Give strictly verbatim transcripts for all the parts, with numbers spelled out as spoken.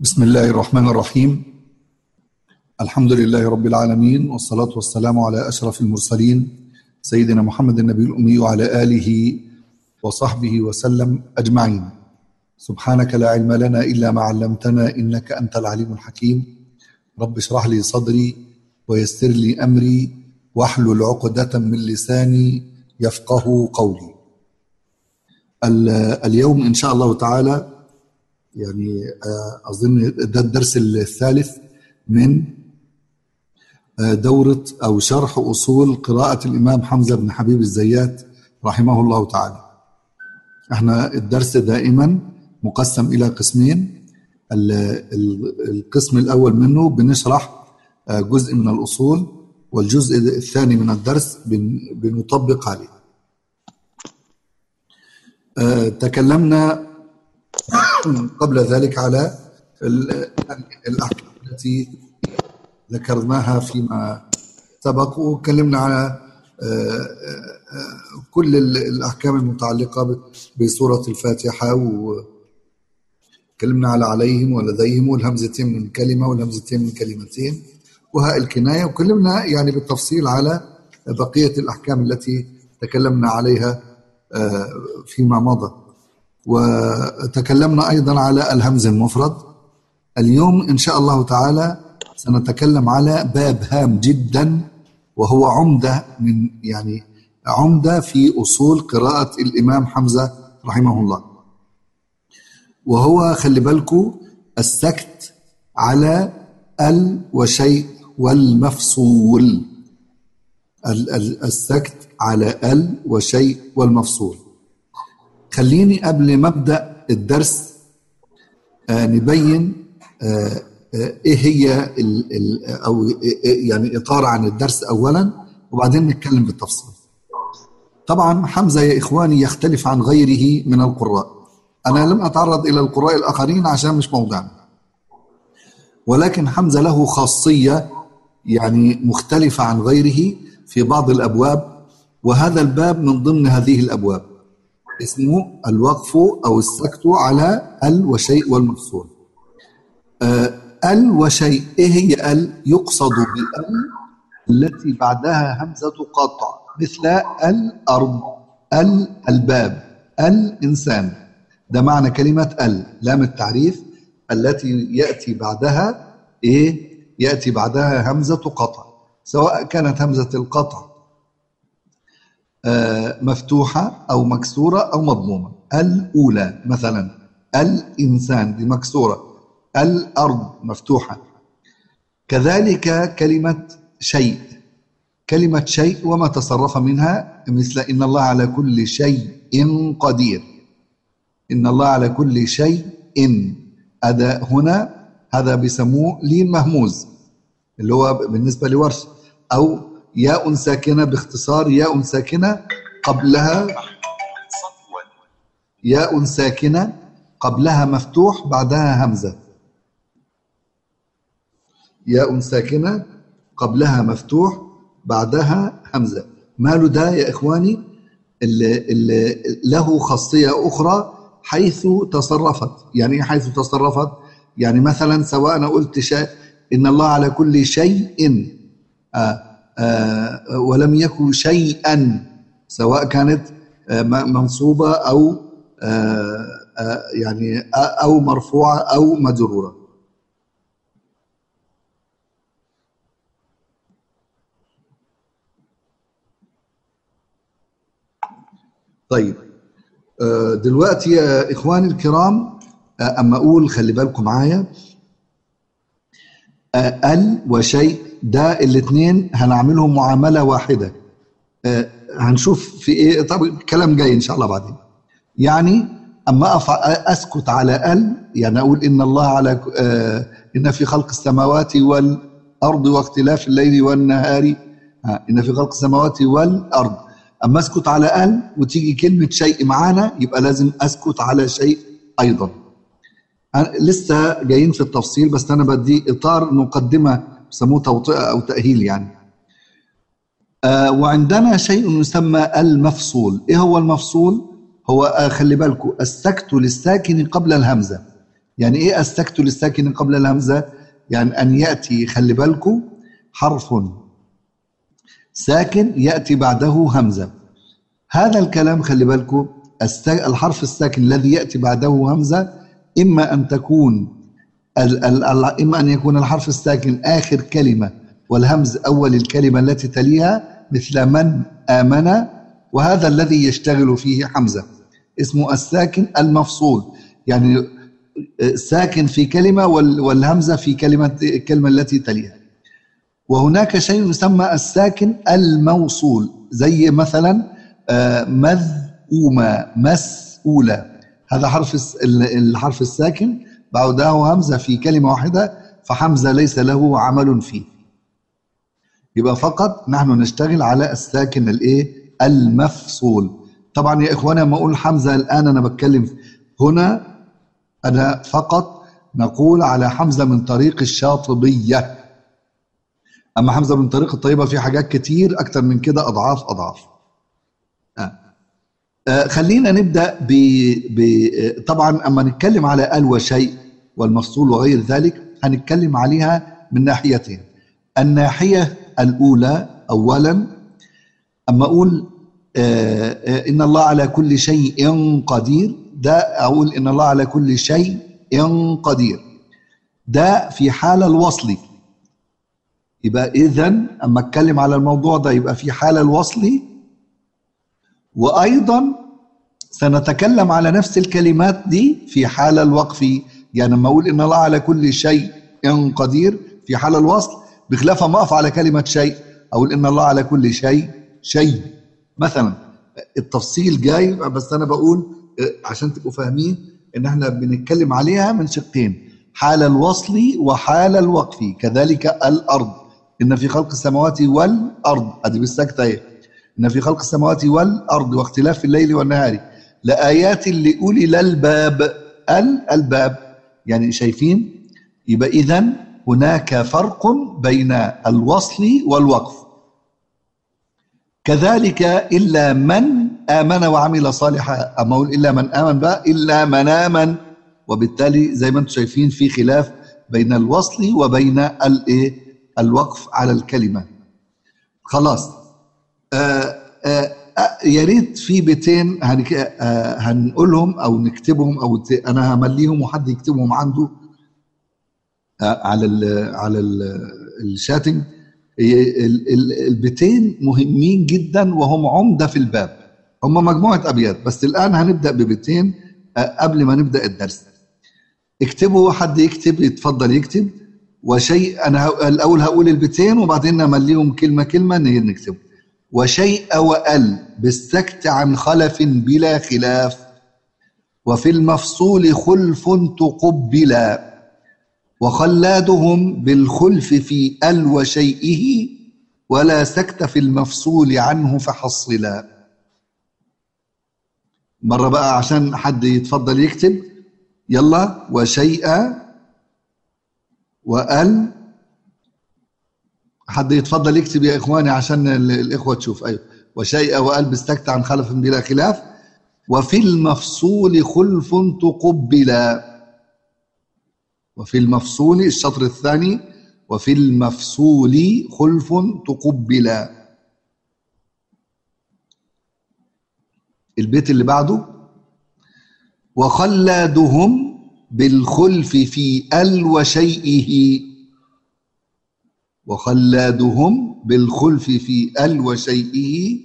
بسم الله الرحمن الرحيم. الحمد لله رب العالمين، والصلاة والسلام على أشرف المرسلين سيدنا محمد النبي الأمي وعلى آله وصحبه وسلم أجمعين. سبحانك لا علم لنا إلا ما علمتنا إنك أنت العليم الحكيم. رب اشرح لي صدري ويسر لي أمري واحلل عقدة من لساني يفقه قولي. اليوم إن شاء الله تعالى يعني أظن ده الدرس الثالث من دورة أو شرح أصول قراءة الإمام حمزة بن حبيب الزيات رحمه الله تعالى. احنا الدرس دائما مقسم إلى قسمين. القسم الأول منه بنشرح جزء من الأصول، والجزء الثاني من الدرس بنطبق عليه. تكلمنا قبل ذلك على الأحكام التي ذكرناها فيما سبق، وكلمنا على كل الأحكام المتعلقة بسورة الفاتحة، وكلمنا على عليهم ولديهم والهمزتين من كلمة والهمزتين من كلمتين وهاء الكناية، وكلمنا يعني بالتفصيل على بقية الأحكام التي تكلمنا عليها فيما مضى. وتكلمنا أيضا على الهمز المفرد. اليوم إن شاء الله تعالى سنتكلم على باب هام جدا، وهو عمدة من يعني عمدة في أصول قراءة الإمام حمزة رحمه الله، وهو خلي بالكم السكت على ال وشيء والمفصول. السكت على ال وشيء والمفصول. خليني قبل ما ابدا الدرس آه نبين آه آه ايه هي ال ال او إيه يعني اطار عن الدرس اولا، وبعدين نتكلم بالتفصيل. طبعا حمزه يا اخواني يختلف عن غيره من القراء. انا لم اتعرض الى القراء الاخرين عشان مش موضوعنا، ولكن حمزه له خاصيه يعني مختلفه عن غيره في بعض الابواب، وهذا الباب من ضمن هذه الابواب اسمه الوقف أو السكت على ال وشيء والمفصول. آه ال وشيء، إيه هي ال؟ يقصد بال التي بعدها همزة قطع، مثل الأرض، ال الباب، الإنسان. ده معنى كلمة ال، لام التعريف التي يأتي بعدها إيه؟ يأتي بعدها همزة قطع، سواء كانت همزة القطع مفتوحة أو مكسورة أو مضمومة. الأولى مثلا الإنسان دي مكسورة، الأرض مفتوحة. كذلك كلمة شيء، كلمة شيء وما تصرف منها، مثل إن الله على كل شيء قدير. إن الله على كل شيء إن أداء هنا هذا بيسموه لين مهموز، اللي هو بالنسبة لورش، أو ياء ساكنة، باختصار ياء ساكنة قبلها ياء ساكنة قبلها مفتوح بعدها همزة. ياء ساكنة قبلها مفتوح بعدها همزة. ماله ده يا إخواني؟ اللي اللي له خاصية أخرى حيث تصرفت. يعني حيث تصرفت، يعني مثلا سواء أنا قلت شيء إن الله على كل شيء آه آه ولم يكن شيئا، سواء كانت آه منصوبة أو آه آه يعني آه أو مرفوعة أو مجرورة. طيب آه دلوقتي يا إخواني الكرام، آه أما أقول خلي بالكم معايا آه ال وشيء، ده الاثنين هنعملهم معاملة واحدة. آه هنشوف في ايه. طب الكلام جاي ان شاء الله بعدين. يعني اما اسكت على ال، يعني اقول ان الله على آه ان في خلق السماوات والارض واختلاف الليل والنهار، آه ان في خلق السماوات والارض. اما اسكت على ال وتيجي كلمة شيء معانا، يبقى لازم اسكت على شيء ايضا. لسه جايين في التفصيل، بس انا بدي اطار مقدمة بسموه توطئة او تأهيل يعني. آه وعندنا شيء يسمى المفصول. ايه هو المفصول؟ هو آه خلي بالكم السكت للساكن قبل الهمزة. يعني ايه السكت للساكن قبل الهمزة؟ يعني ان يأتي، خلي بالكم، حرف ساكن يأتي بعده همزة. هذا الكلام خلي بالكم، الحرف الساكن الذي يأتي بعده همزة إما أن تكون ال ال ال إما أن يكون الحرف الساكن آخر كلمة والهمز أول الكلمة التي تليها، مثل من آمن، وهذا الذي يشتغل فيه حمزة اسمه الساكن المفصول، يعني ساكن في كلمة والهمزة في كلمة الكلمة التي تليها. وهناك شيء يسمى الساكن الموصول، زي مثلا مذءومة، مسؤولة، هذا حرف الحرف الساكن بعده همزة في كلمة واحدة، فحمزة ليس له عمل فيه. يبقى فقط نحن نشتغل على الساكن الايه المفصول. طبعا يا اخوانا لما اقول حمزة الان انا بتكلم هنا، انا فقط نقول على حمزة من طريق الشاطبية، اما حمزة من طريق الطيبة في حاجات كتير اكتر من كده، اضعاف اضعاف. آه. آه خلينا نبدأ ب... ب... طبعا اما نتكلم على ال وشيء والمفصول وغير ذلك هنتكلم عليها من ناحيتين. الناحية الأولى أولا، أما أقول آه آه إن الله على كل شيء قدير، ده أقول إن الله على كل شيء قدير، ده في حال الوصل. يبقى إذن أما أتكلم على الموضوع ده يبقى في حال الوصل، وأيضا سنتكلم على نفس الكلمات دي في حال الوقف. يعني لما أقول إن الله على كل شيء قدير في حال الوصل، بخلاف ما أقف على كلمة شيء أقول إن الله على كل شيء شيء مثلا. التفصيل جاي، بس أنا بقول عشان تبقوا فاهمين إن احنا بنتكلم عليها من شقين، حال الوصل وحال الوقف. كذلك الأرض، إن في خلق السماوات والأرض، أدي بالسكتة اهي، إن في خلق السماوات والأرض واختلاف الليل والنهار لآيات لأولي الألباب، الألباب يعني شايفين. يبقى إذن هناك فرق بين الوصل والوقف. كذلك إلا من آمن وعمل صالحا، أما أقول إلا من آمن بقى إلا من آمن، وبالتالي زي ما أنتم شايفين في خلاف بين الوصل وبين الإيه الوقف على الكلمة. خلاص. آآ آآ يا ريت في بيتين هنقولهم أو نكتبهم، أو أنا همليهم وحد يكتبهم عنده على ال على ال الشاتنج. البيتين مهمين جدا وهم عمدة في الباب، هم مجموعة أبيات، بس الآن هنبدأ ببيتين قبل ما نبدأ الدرس. اكتبوا، حد يكتب يتفضل يكتب. وشيء، أنا الأول هقول البيتين وبعدين نمليهم كلمة كلمة نكتب. وشيء وأل بالسكت عن خلف بلا خلاف، وفي المفصول خلف تقبلا، وخلادهم بالخلف في ال وشيئه، ولا سكت في المفصول عنه فحصلا. مرة بقى عشان حد يتفضل يكتب، يلا. وشيء وال، حد يتفضل يكتب يا إخواني عشان الإخوة تشوف. أيوة. وشيء وال بالسكت عن خلف بلا خلاف، وفي المفصول خلف تقبلا. وفي المفصول الشطر الثاني، وفي المفصول خلف تقبلا. البيت اللي بعده، وخلادهم بالخلف في ال وشيئه، وخلادهم بالخلف في ال وشيئه،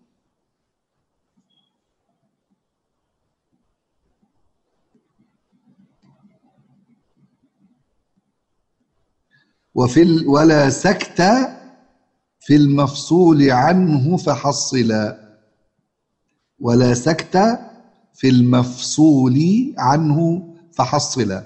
وفي ولا سكت في المفصول عنه فحصلا، ولا سكت في المفصول عنه فحصلا.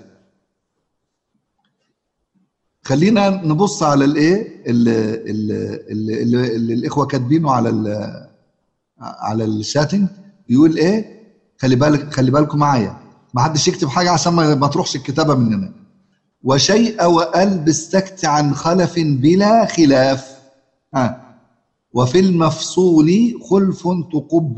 خلينا نبص على الايه اللي, اللي, اللي, اللي الاخوه كاتبينه على على الشاتنج. يقول ايه؟ خلي بالك خلي بالكم معايا، ما حدش يكتب حاجه عشان ما تروحش الكتابه مننا. وشيء وال بالسكت عن خلف بلا خلاف، ها. وفي المفصول خلف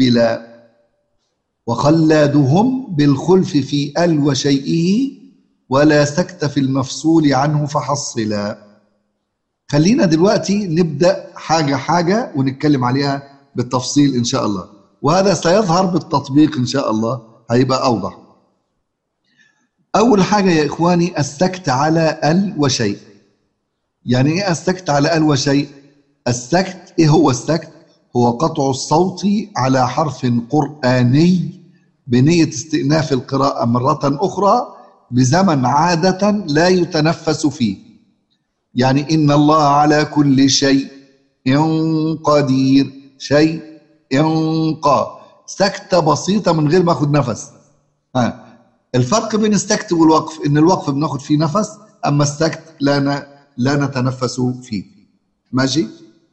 تقبلا، وخلادهم بالخلف في ال وشيئه، ولا سكت في المفصول عنه فحصلا. خلينا دلوقتي نبدأ حاجة حاجة ونتكلم عليها بالتفصيل إن شاء الله، وهذا سيظهر بالتطبيق إن شاء الله، هيبقى أوضح. أول حاجة يا إخواني السكت على ال وشيء. يعني إيه السكت على ال وشيء؟ السكت إيه هو السكت؟ هو قطع الصوت على حرف قرآني بنية استئناف القراءة مرة أخرى بزمن عادة لا يتنفس فيه. يعني إن الله على كل شيء قدير، شيء قا، سكتة بسيطة من غير ما أخذ نفس. ها. الفرق بين السكت والوقف إن الوقف بناخذ فيه نفس، أما السكت لا ن... لا نتنفس فيه. ماشي؟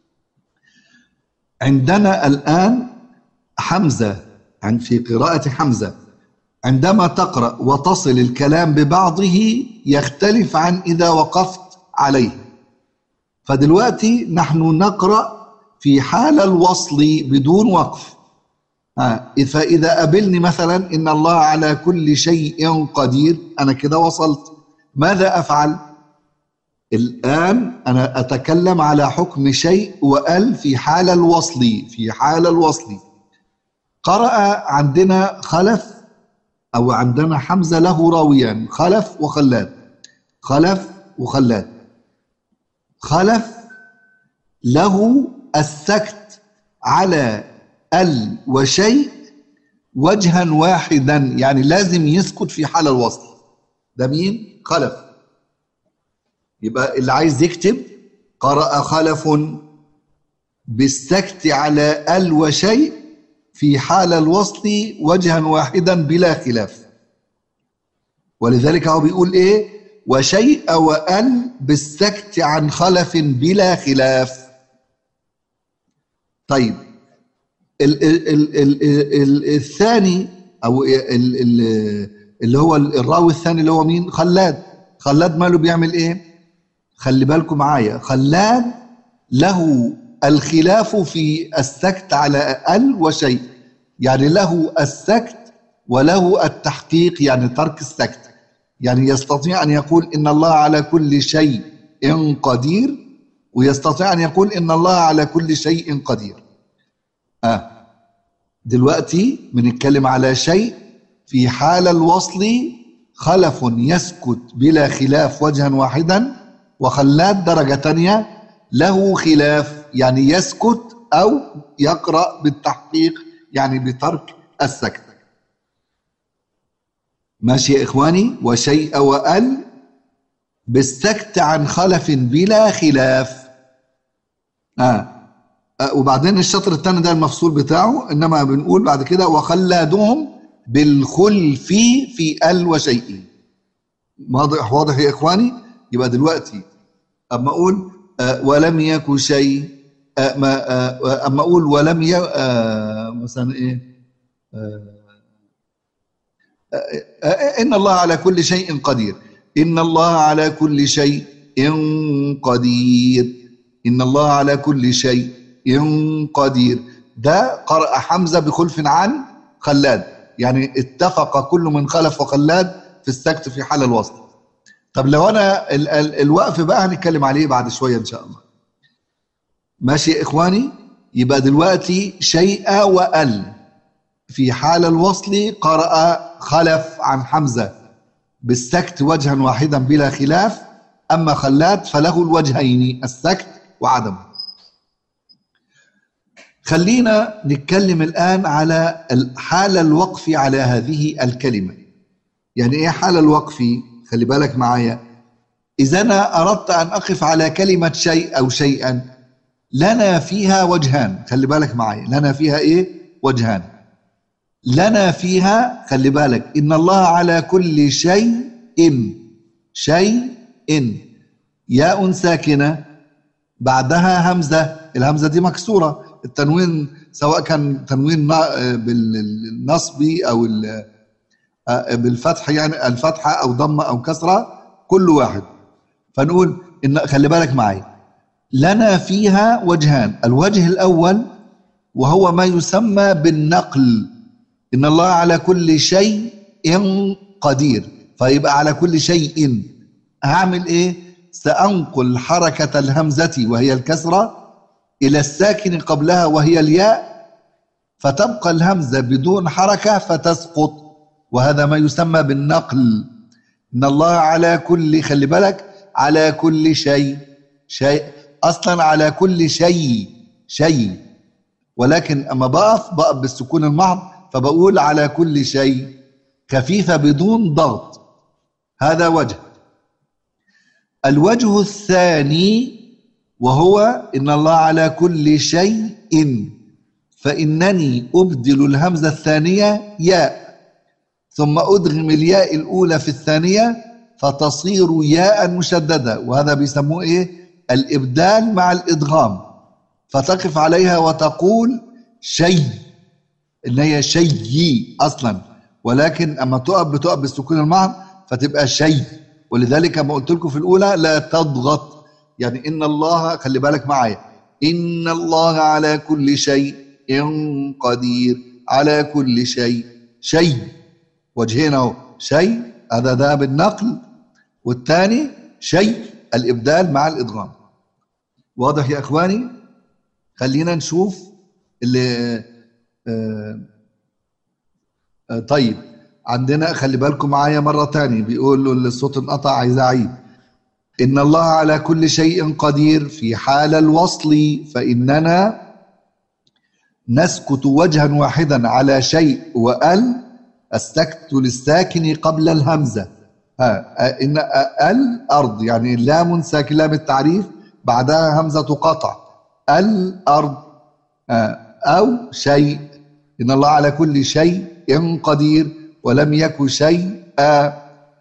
عندنا الآن حمزة، عن في قراءة حمزة عندما تقرأ وتصل الكلام ببعضه يختلف عن إذا وقفت عليه. فدلوقتي نحن نقرأ في حال الوصل بدون وقف. ها. فإذا قابلني مثلا إن الله على كل شيء قدير، أنا كده وصلت. ماذا أفعل؟ الآن أنا أتكلم على حكم شيء وأل في حال الوصل. في حال الوصل قرأ عندنا خلف أو عندنا حمزة له راويان، خلف وخلاد. خلف وخلاد. خلف له السكت على ال وشيء وجها واحدا، يعني لازم يسكت في حال الوصل. ده مين؟ خلف. يبقى اللي عايز يكتب قرأ خلف بالسكت على ال وشيء في حال الوصل وجها واحدا بلا خلاف. ولذلك هو بيقول ايه؟ وشيء وال بالسكت عن خلف بلا خلاف. طيب ال ال ال ال ال الثاني او ال ال اللي هو الراوي الثاني اللي هو مين؟ خلاد. خلاد ماله بيعمل ايه؟ خلي بالكم معايا، خلاد له الخلاف في السكت على ال وشيء، يعني له السكت وله التحقيق، يعني ترك السكت. يعني يستطيع أن يقول إن الله على كل شيء قدير، ويستطيع أن يقول إن الله على كل شيء قدير. آه. دلوقتي بنتكلم على شيء في حال الوصل خلف يسكت بلا خلاف وجها واحدا، وخلاد درجة تانية له خلاف، يعني يسكت أو يقرأ بالتحقيق، يعني بترك السكت. ماشي يا إخواني؟ وشيء وأل بالسكت عن خلف بلا خلاف. آه. آه. وبعدين الشطر الثاني ده المفصول بتاعه، إنما بنقول بعد كده وخلادهم بالخلف في ال وشيء. واضح واضح يا إخواني؟ يبقى دلوقتي أما أقول آه ولم يكن شيء، آه ما آه أما أقول ولم ي آه مثلا إيه آه إن الله على كل شيء قدير، إن الله على كل شيء قدير، إن الله على كل شيء قدير. ده قرأ حمزة بخلف عن خلاد، يعني اتفق كل من خلف وخلاد في السكت في حال الوصل. طب لو أنا ال ال الوقف بقى هنتكلم عليه بعد شوية إن شاء الله. ماشي يا إخواني؟ يبقى دلوقتي شيء وأل في حال الوصل قرأ خلف عن حمزة بالسكت وجها واحدا بلا خلاف، أما خلاد فله الوجهين، السكت وعدمه. خلينا نتكلم الآن على حال الوقف على هذه الكلمة. يعني إيه حال الوقف؟ خلي بالك معايا. إذا أنا أردت أن أقف على كلمة شيء أو شيئا لنا فيها وجهان، خلي بالك معايا، لنا فيها إيه؟ وجهان. لنا فيها، خلي بالك، إن الله على كل شيء شيء ياء ساكنة بعدها همزة، الهمزة دي مكسورة، التنوين سواء كان تنوين بالنصب أو بالفتح، يعني الفتحة أو ضمة أو كسرة، كل واحد. فنقول إن خلي بالك معي، لنا فيها وجهان. الوجه الأول وهو ما يسمى بالنقل، إن الله على كل شيء قدير، فيبقى على كل شيء. هعمل ايه؟ سأنقل حركة الهمزة وهي الكسرة إلى الساكن قبلها وهي الياء، فتبقى الهمزة بدون حركة فتسقط، وهذا ما يسمى بالنقل. إن الله على كل، خلي بالك، على كل شيء، شيء أصلا على كل شيء شيء، ولكن أما بقف بقف بالسكون المحض، فبقول على كل شيء خفيفة بدون ضغط. هذا وجه. الوجه الثاني وهو إن الله على كل شيء، فإنني أبدل الهمزة الثانية ياء، ثم أدغم الياء الأولى في الثانية فتصير ياء مشددة، وهذا بيسموه إيه؟ الإبدال مع الإدغام. فتقف عليها وتقول شيء، إن هي شيء أصلا، ولكن أما تقف بتقف بالسكون المحض فتبقى شيء. ولذلك ما قلت لكم في الأولى لا تضغط، يعني إن الله، خلي بالك معايا، إن الله على كل شيء قدير، على كل شيء، شيء وجهين اهو، شيء هذا ده بالنقل، والثاني شيء الإبدال مع الإدغام. واضح يا إخواني؟ خلينا نشوف اللي آه آه طيب عندنا، خلي بالكم معايا مرة تانية، بيقول له الصوت انقطع عايز أعيد. إن الله على كل شيء قدير في حال الوصل، فإننا نسكت وجها واحدا على شيء وأل، السكت للساكن قبل الهمزة. ها إن الأرض يعني لام ساكن، لام التعريف بعدها همزة قطع، الأرض. أو شيء، إن الله على كل شيء قدير ولم يكن شيئا،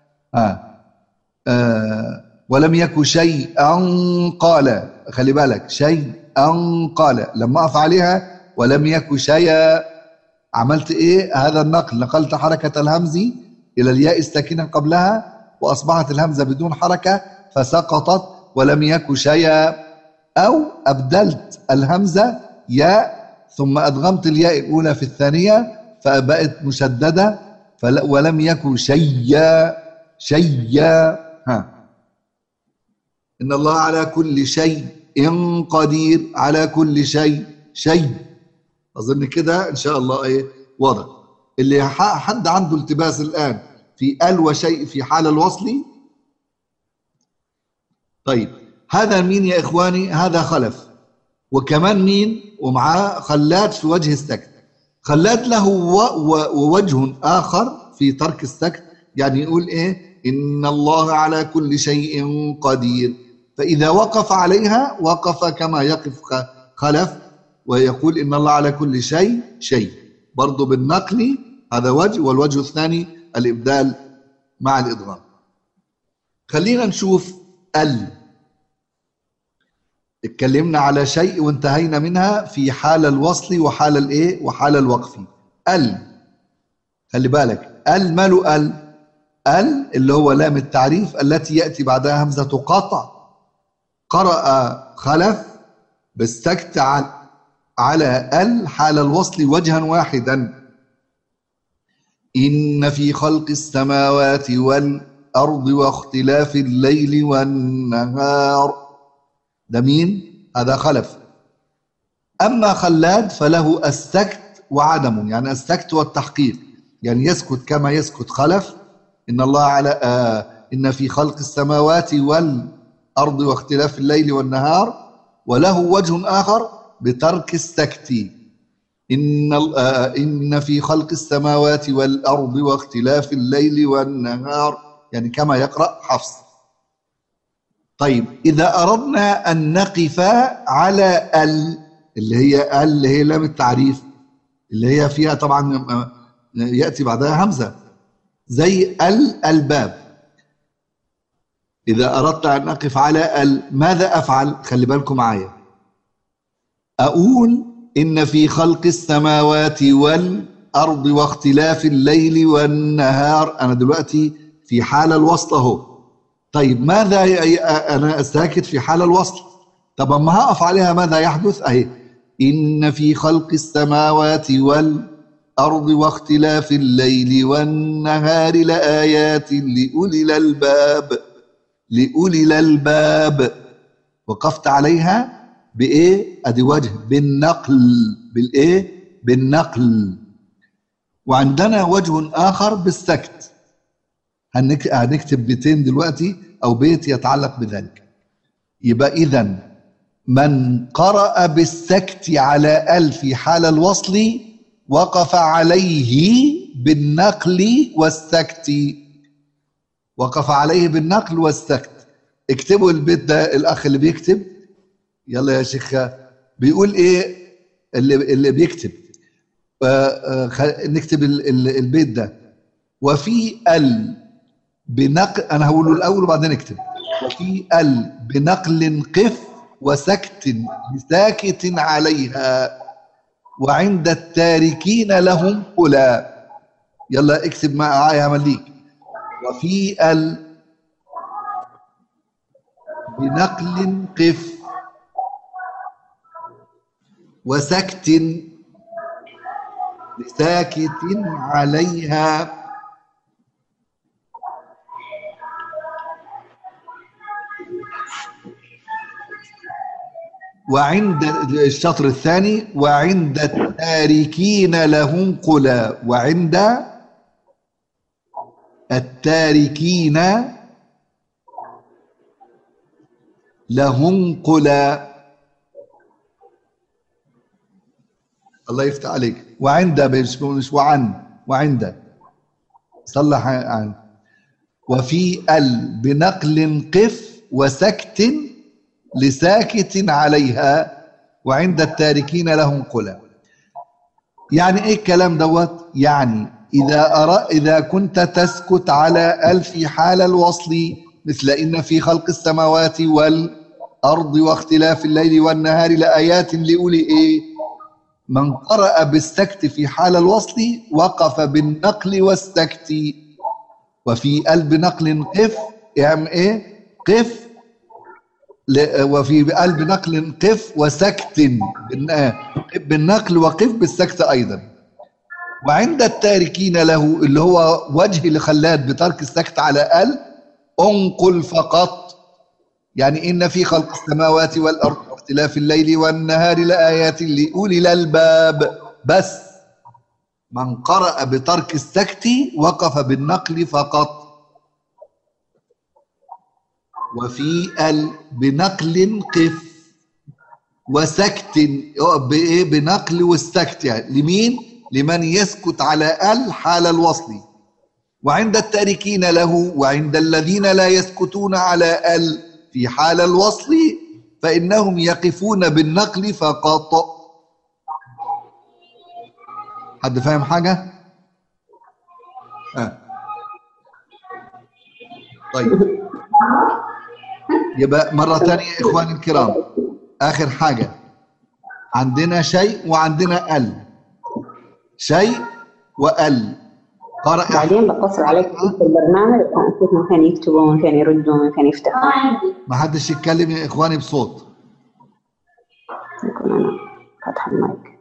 ولم يكن شيئا قال، خلي بالك، شيئا قال لما أقف عليها ولم يكن شيئا، عملت إيه؟ هذا النقل، نقلت حركة الهمز إلى الياء الساكنة قبلها وأصبحت الهمزة بدون حركة فسقطت ولم يكن شيئا. أو أبدلت الهمزة ياء ثم أدغمت الياء الأولى في الثانية فبقت مشددة، ولم يكن شيئا شيئا. ها إن الله على كل شيء قدير، على كل شيء شيء. أظن كده إن شاء الله إيه واضح. اللي حد عنده التباس الآن في ال وشيء في حال الوصل. طيب هذا مين يا إخواني؟ هذا خلف، وكمان مين ومعاه خلاد في وجه السكت. خلاد له ووجه آخر في ترك السكت، يعني يقول إيه؟ إن الله على كل شيء قدير، فإذا وقف عليها وقف كما يقف خلف ويقول إن الله على كل شيء شيء، برضو بالنقل. هذا وجه. والوجه الثاني الإبدال مع الإدغام. خلينا نشوف ال. اتكلمنا على شيء وانتهينا منها في حال الوصل وحال الايه وحال الوقف. ال، خلي بالك، ال ماله ال؟ ال اللي هو لام التعريف التي يأتي بعدها همزة قطع. قرأ خلف بالسكت على ال حال الوصل وجها واحدا. إن في خلق السماوات والأرض واختلاف الليل والنهار، ده مين؟ هذا خلف. أما خلاد فله السكت وعدمه، يعني السكت والتحقيق، يعني يسكت كما يسكت خلف. إن الله على آه إن في خلق السماوات والأرض واختلاف الليل والنهار، وله وجه آخر بترك السكت. إن, آه إن في خلق السماوات والأرض واختلاف الليل والنهار، يعني كما يقرأ حفص. طيب إذا أردنا أن نقف على ال اللي هي ال اللي هي لام التعريف اللي هي فيها طبعا يأتي بعدها همزة زي ال الباب. إذا أردت أن نقف على ال ماذا أفعل؟ خلي بالكم معايا. أقول إن في خلق السماوات والأرض واختلاف الليل والنهار. أنا دلوقتي في حال الوصل أهو. طيب ماذا أنا ساكت في حال الوصل؟ طب أما هقف عليها ماذا يحدث؟ أهي إن في خلق السماوات والأرض والأرض واختلاف الليل والنهار لآيات لأولي الألباب. لأولي الألباب وقفت عليها بإيه؟ أدي وجه بالنقل. بالإيه؟ بالنقل. وعندنا وجه آخر بالسكت. هنكتب بيتين دلوقتي أو بيت يتعلق بذلك. يبقى إذن من قرأ بالسكت على ال في حال الوصل وقف عليه بالنقل والسكت. وقف عليه بالنقل والسكت. اكتبوا البيت ده. الأخ اللي بيكتب يلا يا شيخ بيقول إيه اللي, اللي بيكتب؟ آه آه نكتب البيت ده. وفي ال بنقل، أنا هقوله الأول وبعدين اكتب. وفي ال بنقل قف وسكت لساكت عليها وعند التاركين لهم قلا. يلا اكتب معايا يا مليك. وفي ال بنقل قف وسكت لساكت عليها وعند الشطر الثاني وعند التاركين لهم قلا. وعند التاركين لهم قلا. الله يفتح عليك. وعند مش وعن. وعند صلح عن. وفي ال بنقل قف وسكت لساكت عليها وعند التاركين لهم قلا. يعني ايه الكلام دوت؟ يعني اذا أرى اذا كنت تسكت على ال في حال الوصل مثل ان في خلق السماوات والارض واختلاف الليل والنهار لآيات لأولي ايه. من قرأ بالسكت في حال الوصل وقف بالنقل والسكت. وفي ال بنقل قف يعني ايه؟ قف. وفي قلب نقل قف وسكت بالنقل وقف بالسكت أيضا. وعند التاركين له اللي هو وجه لخلاد بترك السكت على ال انقل فقط. يعني إن في خلق السماوات والأرض واختلاف الليل والنهار لآيات لأولي الألباب. بس من قرأ بترك السكت وقف بالنقل فقط. وفي ال بنقل قف وسكت بايه؟ بنقل والسكت. يعني لمين؟ لمن يسكت على ال حال الوصل. وعند التاركين له وعند الذين لا يسكتون على ال في حال الوصل فإنهم يقفون بالنقل فقط. حد فاهم حاجة؟ آه. طيب يبقى مرة ثانية إخواني الكرام، آخر حاجة عندنا شيء وعندنا ال. شيء وال. قرأ بعدين بقصر عليك في البرنامج أشوف من كان يكتبوا من كان يردوا من كان يفتحوا. ما حدش يتكلم يا إخواني بصوت. يكون أنا فاتحة المايك.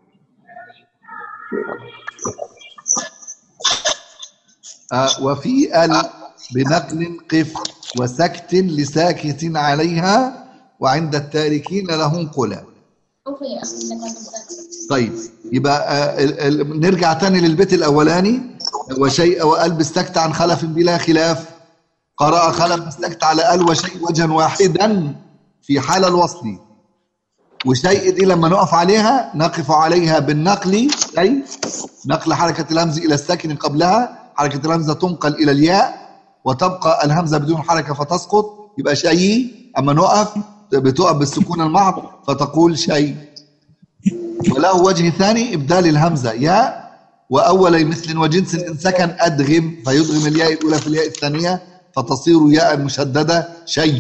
آه وفي ال بنقل قف وسكت لساكت عليها وعند التاركين لهم قلا. طيب يبقى آه نرجع تاني للبيت الأولاني. وشيء وال بالسكت عن خلف بلا خلاف. قرأ خلف بالسكت على ال وشيء وجها واحدا في حال الوصل. وشيء دي لما نقف عليها نقف عليها بالنقل، أي نقل حركة الهمز إلى الساكن قبلها. حركة الهمزة تنقل إلى الياء وتبقى الهمزة بدون حركة فتسقط. يبقى شيء. أما نقف بتقف بالسكون المحض فتقول شيء. وله وجه ثاني إبدال الهمزة ياء وأول مثل وجنس إن سكن أدغم فيدغم الياء الأولى في الياء الثانية فتصير ياء مشددة شيء.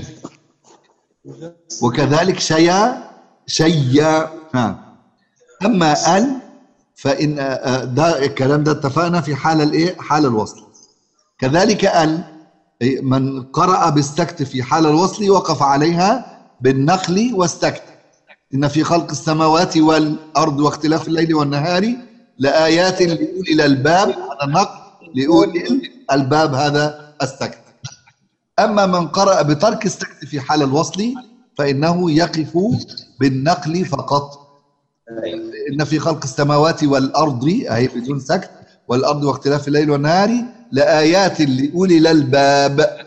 وكذلك شيا شيا. أما ال فإن ده الكلام ده اتفقنا في حال الإيه؟ حال الوصل. كذلك ال من قرأ بالسكت في حال الوصل وقف عليها بالنقل والسكت. إن في خلق السماوات والأرض واختلاف الليل والنهار لآيات لأولي الألباب، هذا النقل لأولي الألباب هذا السكت. أما من قرأ بترك السكت في حال الوصل فإنه يقف بالنقل فقط. إن في خلق السماوات والأرض أهي بدون سكت، والأرض واختلاف الليل والنهار لآيات لأولي الألباب.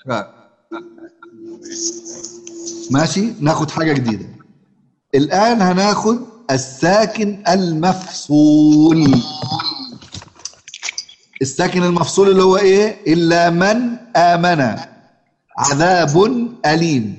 ماشي، ناخد حاجة جديدة الآن. هناخد الساكن المفصول. الساكن المفصول اللي هو إيه؟ إلا من آمن عذاب أليم.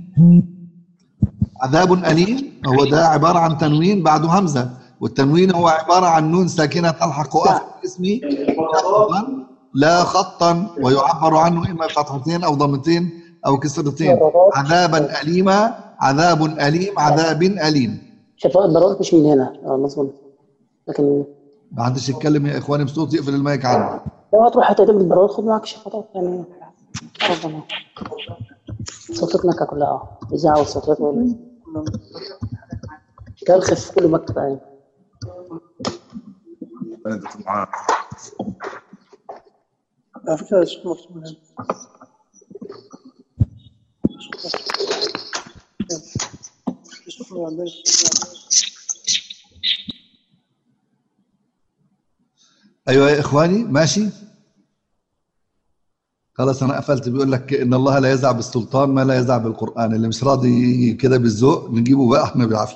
عذاب أليم هو ده عبارة عن تنوين بعده همزة، والتنوين هو عبارة عن نون ساكنة تلحق آخر الاسم لفظا لا خطا، ويعبر عنه إما بفتحتين أو ضمتين أو كسرتين. عذابا أليما، عذاب أليم، عذاب أليم. شفاء الضرورات مش من هنا مظبوط، لكن ما حدش يتكلم يا إخواني بصوت، يقفل المايك عنه. لو هتروح هتقدم الضرورات خد معاك شفاطات يعني. ربنا صوتتنا كلها اه إذاعة وصوتات وال كالخف في كل مكتب يعني. على فكرة الصوت مكتوب هنا. أيوة يا إخواني ماشي خلاص. أنا قفلت. بيقول لك إن الله لا يزع بالسلطان ما لا يزع بالقرآن. اللي مش راضي كده بالذوق نجيبه بقى احنا بالعافية.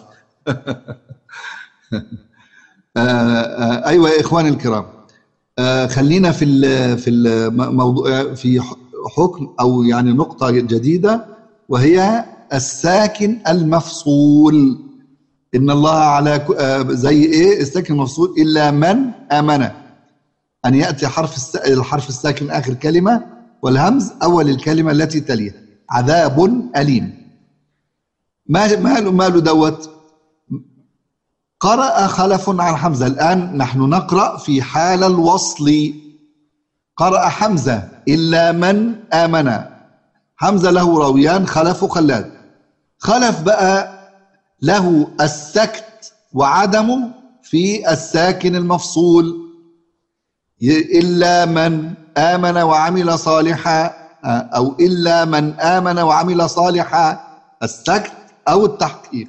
أيوة يا إخواني الكرام، آه خلينا في ال في الموضوع في حكم أو يعني نقطة جديدة، وهي الساكن المفصول. إن الله على آه زي إيه الساكن المفصول؟ إلا من آمن، أن يأتي حرف الحرف الساكن آخر كلمة والهمز أول الكلمة التي تليها. عذاب أليم. ما ماله ماله دوت؟ قرأ خلف عن حمزة. الآن نحن نقرأ في حال الوصل. قرأ حمزة إلا من آمن. حمزة له راويان خلف وخلاد. خلف بقى له السكت وعدمه في الساكن المفصول. إلا من آمن وعمل صالحا، أو إلا من آمن وعمل صالحا، السكت أو التحقيق.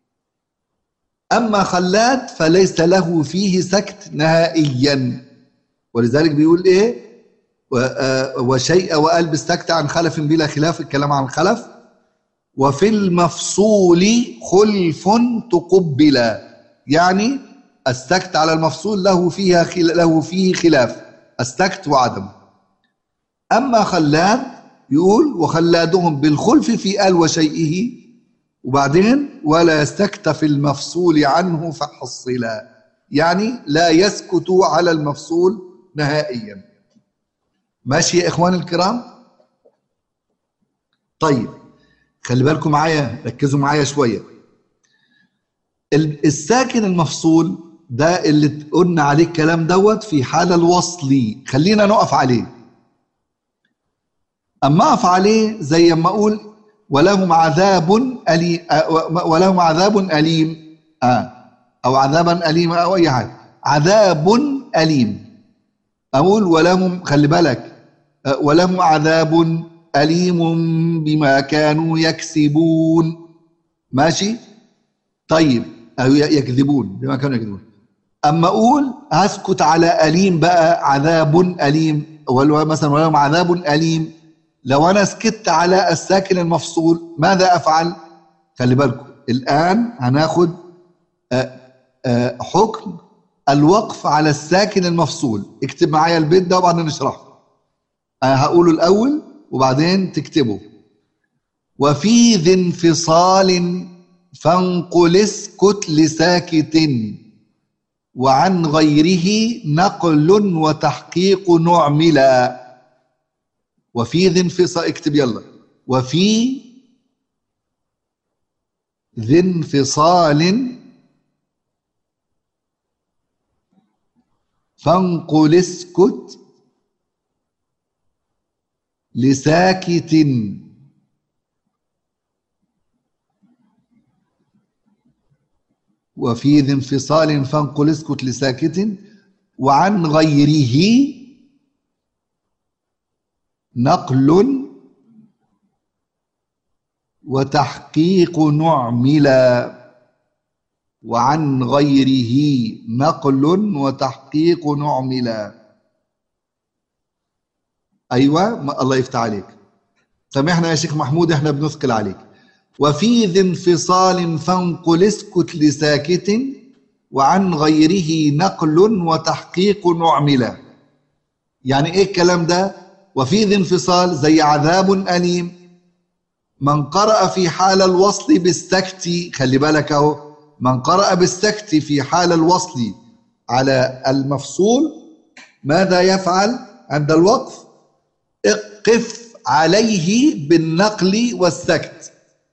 أما خلاد فليس له فيه سكت نهائيا، ولذلك بيقول إيه؟ وشيء وقال بالسكت عن خلف بلا خلاف، الكلام عن خلف. وفي المفصول خلف تقبلا، يعني السكت على المفصول له فيها له فيه خلاف، السكت وعدم. أما خلاد يقول وخلادهم بالخلف في آل وشيئه، وبعدين ولا يسكت في المفصول عنه فحصلا، يعني لا يسكت على المفصول نهائيا. ماشي يا إخواني الكرام؟ طيب خلي بالكم معايا، ركزوا معايا شوية. الساكن المفصول ده اللي قلنا عليه الكلام دوت في حال الوصل، خلينا نقف عليه. أما أقف عليه زي ما أقول ولهم عذاب أليم، ولهم عذاب أليم آه أو عذابا أليما أو أي حاجة. عذاب أليم أقول ولهم، خلي بالك، ولهم عذاب أليم بما كانوا يكسبون. ماشي؟ طيب أو يكذبون بما كانوا يكذبون. أما أقول هسكت على أليم بقى، عذاب أليم، ولو مثلا ولهم عذاب أليم، لو أنا سكت على الساكن المفصول ماذا أفعل؟ خلي بالكم الآن هناخد آآ آآ حكم الوقف على الساكن المفصول. اكتب معايا البيت ده وبعدين نشرحه. أنا هقوله الأول وبعدين تكتبه. وفي ذي انفصال فانقل اسكت لساكت، وعن غيره نقل وتحقيق نعملا. وفي ذي انفصال، اكتب يلا. وفي ذي انفصال فانقل اسكت لساكت، وفي ذي انفصال فانقل اسكت لساكت وعن غيره نقل وتحقيق نعملا. وعن غيره نقل وتحقيق نعملا. أيوة الله يفتح عليك. سامحنا يا شيخ محمود احنا بنثقل عليك. وفي ذي انفصال فانقل اسكت لساكت وعن غيره نقل وتحقيق نعملا. يعني ايه الكلام ده؟ وفي ذي انفصال زي عذاب أليم، من قرأ في حال الوصل بالسكت، خلي بالك اهو، من قرأ بالسكت في حال الوصل على المفصول ماذا يفعل عند الوقف؟ اقف عليه بالنقل والسكت.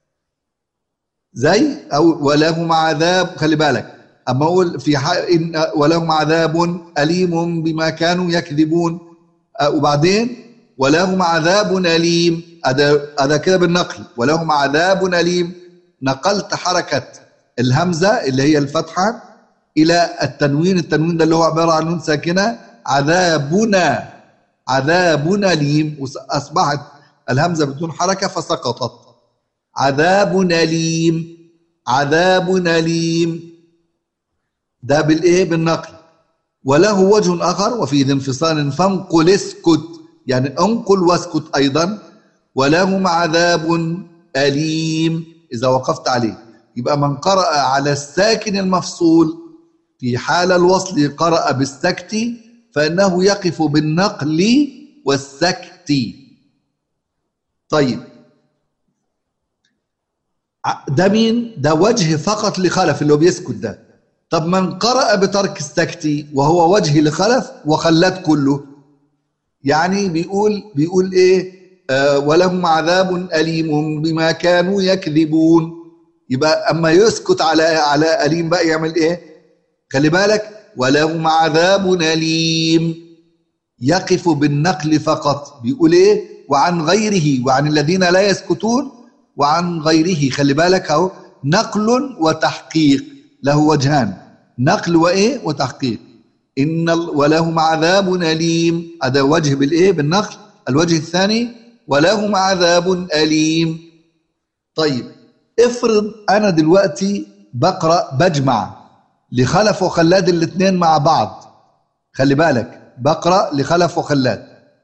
زي أو ولهم عذاب، خلي بالك أما أقول في حال ولهم عذاب أليم بما كانوا يكذبون، وبعدين ولهم عذاب أليم، هذا كده بالنقل، ولهم عذاب أليم، نقلت حركة الهمزة اللي هي الفتحة إلى التنوين، التنوين ده اللي هو عبارة عن نون ساكنة، عذابنا عذابنا أليم، وأصبحت الهمزة بدون حركة فسقطت. عذاب أليم عذاب أليم، ده بالإيه؟ بالنقل. وله وجه آخر، وفي ذي انفصال فانقل اسكت، يعني انقل واسكت أيضا. ولهم عذاب أليم إذا وقفت عليه. يبقى من قرأ على الساكن المفصول في حال الوصل قرأ بالسكت فإنه يقف بالنقل والسكت. طيب ده مين؟ ده وجه فقط لخلف اللي هو بيسكت ده. طب من قرأ بترك السكت وهو وجه لخلف وخلات كله، يعني بيقول بيقول ايه؟ آه ولهم عذاب أليم بما كانوا يكذبون. يبقى اما يسكت على على أليم بقى يعمل ايه؟ خلي بالك، ولهم عذاب أليم، يقف بالنقل فقط. بيقول ايه؟ وعن غيره، وعن الذين لا يسكتون، وعن غيره، خلي بالك اهو، نقل وتحقيق، له وجهان، نقل وايه؟ وتحقيق. ان ولهم عذاب أليم، هذا وجه بالايه؟ بالنقل. الوجه الثاني ولهم عذاب أليم. طيب افرض انا دلوقتي بقرأ بجمع لخلف وخلاد الاثنين مع بعض، خلي بالك بقرأ لخلف وخلاد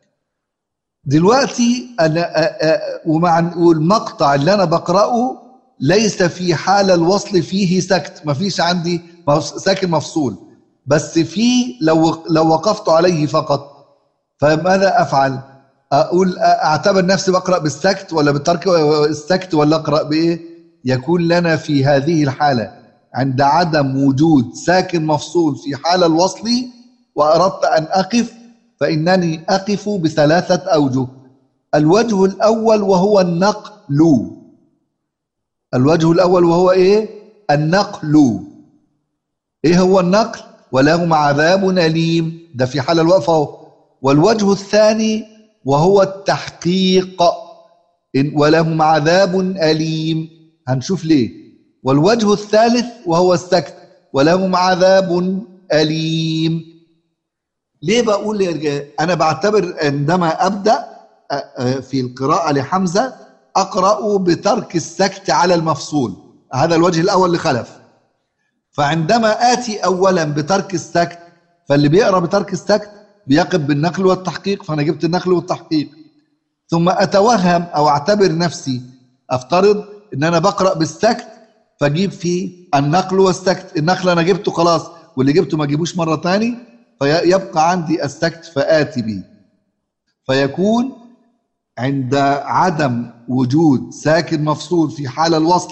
دلوقتي انا ومع والمقطع اللي انا بقرأه ليس في حال الوصل فيه سكت، ما فيش عندي ساكن مفصول، بس في لو لو وقفت عليه فقط، فماذا افعل؟ اقول اعتبر نفسي بقرأ بالسكت ولا بالترك السكت ولا اقرأ بايه؟ يكون لنا في هذه الحالة عند عدم وجود ساكن مفصول في حال الوصل واردت ان اقف، فانني اقف بثلاثة اوجه. الوجه الاول وهو النقل، الوجه الاول وهو ايه؟ النقل. ايه هو النقل؟ ولهم عذاب أليم، ده في حال الوقفة. والوجه الثاني وهو التحقيق، ولهم عذاب أليم، هنشوف ليه. والوجه الثالث وهو السكت، ولهم عذاب أليم. ليه بقول لي أنا بعتبر عندما أبدأ في القراءة لحمزة أقرأ بترك السكت على المفصول، هذا الوجه الأول لخلف. فعندما آتي أولا بترك السكت، فاللي بيقرأ بترك السكت بيقف بالنقل والتحقيق، فأنا جبت النقل والتحقيق. ثم أتوهم أو أعتبر نفسي، أفترض إن أنا بقرأ بالسكت فأجيب فيه النقل والسكت، النقل أنا جبته خلاص واللي جبته ما أجيبوش مرة تاني، فيبقى عندي السكت فآتي به. فيكون عند عدم وجود ساكن مفصول في حال الوصل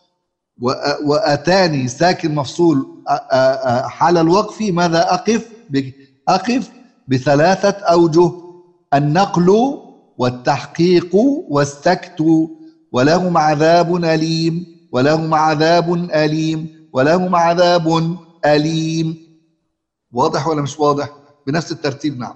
وأتاني ساكن مفصول حال الوقف، ماذا أقف؟ أقف بثلاثة أوجه: النقل والتحقيق والسكت. ولهم عذاب أليم ولهم عذاب أليم ولهم عذاب أليم. واضح ولا مش واضح؟ بنفس الترتيب. نعم.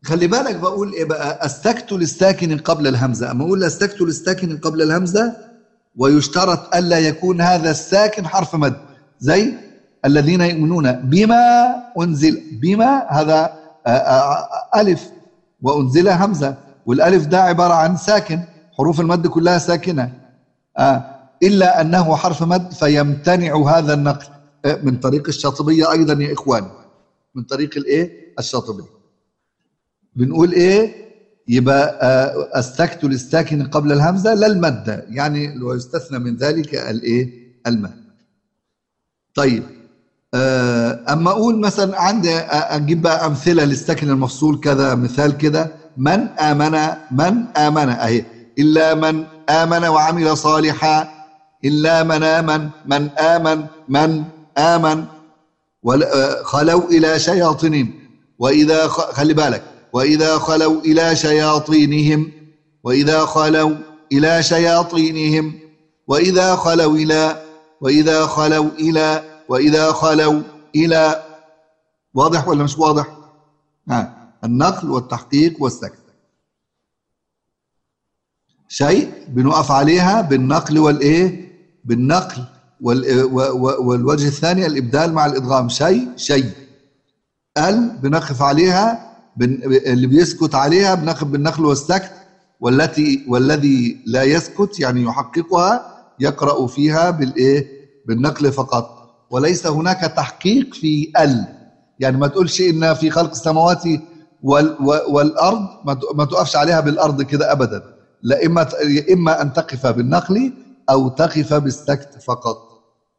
خلي بالك بقول ايه بقى، السكت للساكن قبل الهمزه. اما اقول السكت للساكن قبل الهمزه ويشترط الا يكون هذا الساكن حرف مد، زي الذين يؤمنون بما انزل. بما هذا الف وانزل همزه، والالف ده عباره عن ساكن، حروف المد كلها ساكنه، الا انه حرف مد فيمتنع هذا النقل من طريق الشاطبيه ايضا يا اخوان، من طريق الايه الشاطبيه. بنقول ايه؟ يبقى آه السكت للساكن قبل الهمزه لا المد، يعني ويستثنى من ذلك الايه المد. طيب آه اما اقول مثلا عندي اجيب بقى امثله للساكن المفصول، كذا مثال كده. من امن، من امن اهي، الا من امن وعمل صالحا، الا من امن، من امن، من امن. خلوا الى شياطينهم، واذا خلي بالك، وإذا خلوا إلى شياطينهم، وإذا خلوا إلى شياطينهم، وإذا خلوا إلى، وإذا خلوا إلى، وإذا خلوا إلى. واضح ولا مش واضح؟ ها، النقل والتحقيق والسكت. شيء بنقف عليها بالنقل والإيه؟ بالنقل والوجه الثاني الإبدال مع الإدغام. شيء شيء. ال بنقف عليها، اللي بيسكت عليها بناخذ بالنقل والسكت، والتي والذي لا يسكت يعني يحققها يقرأ فيها بالايه؟ بالنقل فقط، وليس هناك تحقيق في ال. يعني ما تقولش ان في خلق السماوات والارض ما تقفش عليها بالارض كده ابدا، لا، اما اما ان تقف بالنقل او تقف بالسكت فقط.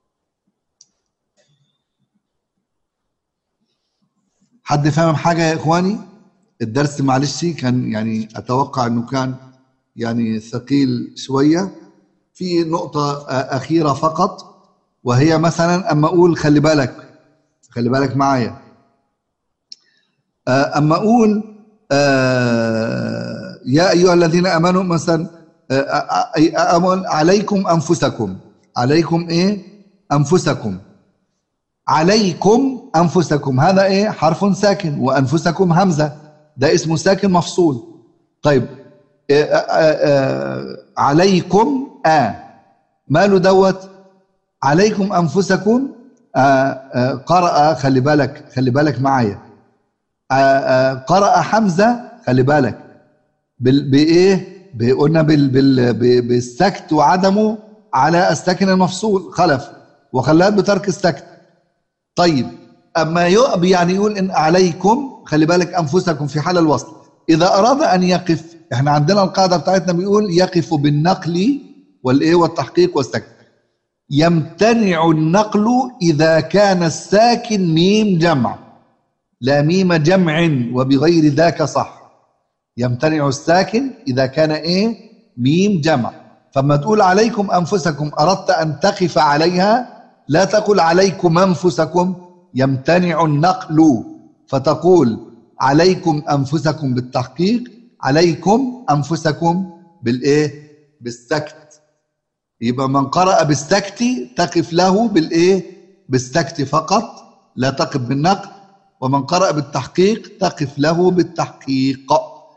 حد فاهم حاجه يا اخواني؟ الدرس معلش كان يعني اتوقع انه كان يعني ثقيل شويه. في نقطه اخيره فقط، وهي مثلا اما اقول، خلي بالك خلي بالك معايا، اما اقول يا ايها الذين امنوا مثلا، امن عليكم انفسكم، عليكم ايه؟ انفسكم، عليكم انفسكم، هذا ايه؟ حرف ساكن، وانفسكم همزه، ده اسمه ساكن مفصول. طيب آآ آآ عليكم آ ماله دوت؟ عليكم أنفسكم آآ قرأ، خلي بالك خلي بالك معايا، قرأ حمزة، خلي بالك بإيه؟ قلنا بالسكت وعدمه على الساكن المفصول، خلف وخلاه بترك السكت. طيب أما يؤب يعني يقول إن عليكم، خلي بالك أنفسكم في حال الوصل. إذا أراد أن يقف، إحنا عندنا القاعدة بتاعتنا بيقول يقف بالنقل والإيه والتحقيق والسكت. يمتنع النقل إذا كان الساكن ميم جمع، لا ميم جمع وبغير ذاك صح. يمتنع الساكن إذا كان إيه؟ ميم جمع. فما تقول عليكم أنفسكم أردت أن تقف عليها، لا تقول عليكم أنفسكم، يمتنع النقل، فتقول عليكم أنفسكم بالتحقيق، عليكم أنفسكم بالإيه؟ بالسكت. يبقى من قرأ بالسكت تقف له بالإيه؟ بالسكت فقط، لا تقف بالنقل. ومن قرأ بالتحقيق تقف له بالتحقيق.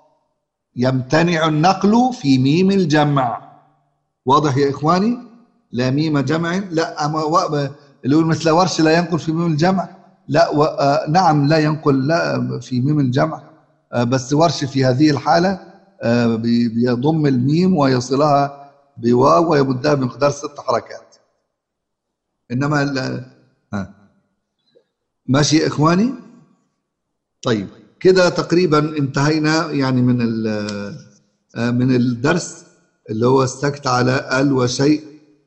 يمتنع النقل في ميم الجمع. واضح يا إخواني؟ لا ميم جمع، لا أما اللي يقول مثل ورش لا ينقل في ميم الجمع، لا و... آه نعم لا ينقل لا في ميم الجمع، آه بس ورش في هذه الحالة آه بيضم الميم ويصلها بواو ويمدها بمقدار ست حركات. إنما لا... آه. ماشي يا إخواني؟ طيب كده تقريبا انتهينا يعني من آه من الدرس اللي هو السكت على ال وشيء.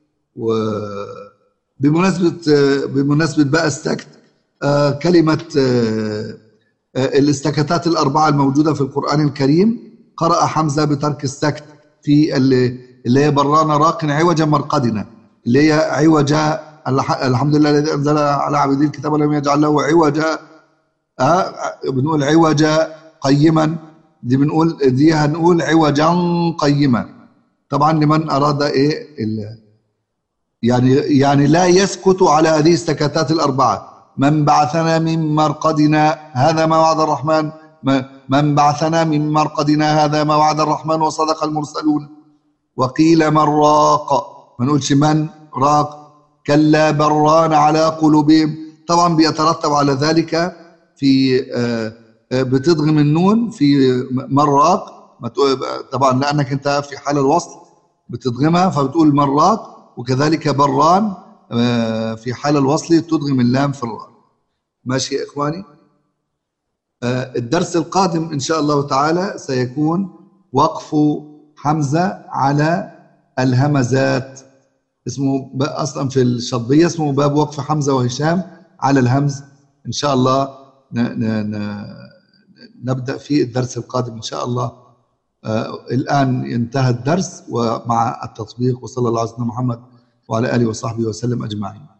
وبمناسبة بمناسبة بقى السكت، آه كلمة آه آه السكتات الأربعة الموجودة في القرآن الكريم، قرأ حمزة بترك السكت في اللي, اللي هي برانا راق عوجا مرقدنا، اللي هي عوجا، الحمد لله الذي أنزل على عبده الكتاب ولم يجعل له عوجا. آه بنقول عوجا قيما، دي بنقول دي هنقول عوجا قيما. طبعا لمن أراد إيه يعني يعني لا يسكت على هذه السكتات الأربعة. من بعثنا من مرقدنا، هذا ما وعد الرحمن، ما من بعثنا من مرقدنا هذا ما وعد الرحمن وصدق المرسلون. وقيل من راق، ما نقولش من راق. كلا بران على قلوبهم، طبعا بيترتب على ذلك في بتضغم النون في من راق طبعا لأنك أنت في حال الوصل بتضغمها فبتقول من راق، وكذلك بران في حال الوصل تضغم اللام في الراء. ماشي يا إخواني؟ الدرس القادم إن شاء الله تعالى سيكون وقف حمزة على الهمزات، اسمه أصلا في الشطبية اسمه باب وقف حمزة وهشام على الهمز. إن شاء الله نبدأ في الدرس القادم إن شاء الله. آه الآن انتهى الدرس ومع التطبيق، وصلى الله على سيدنا محمد وعلى آله وصحبه وسلم أجمعين.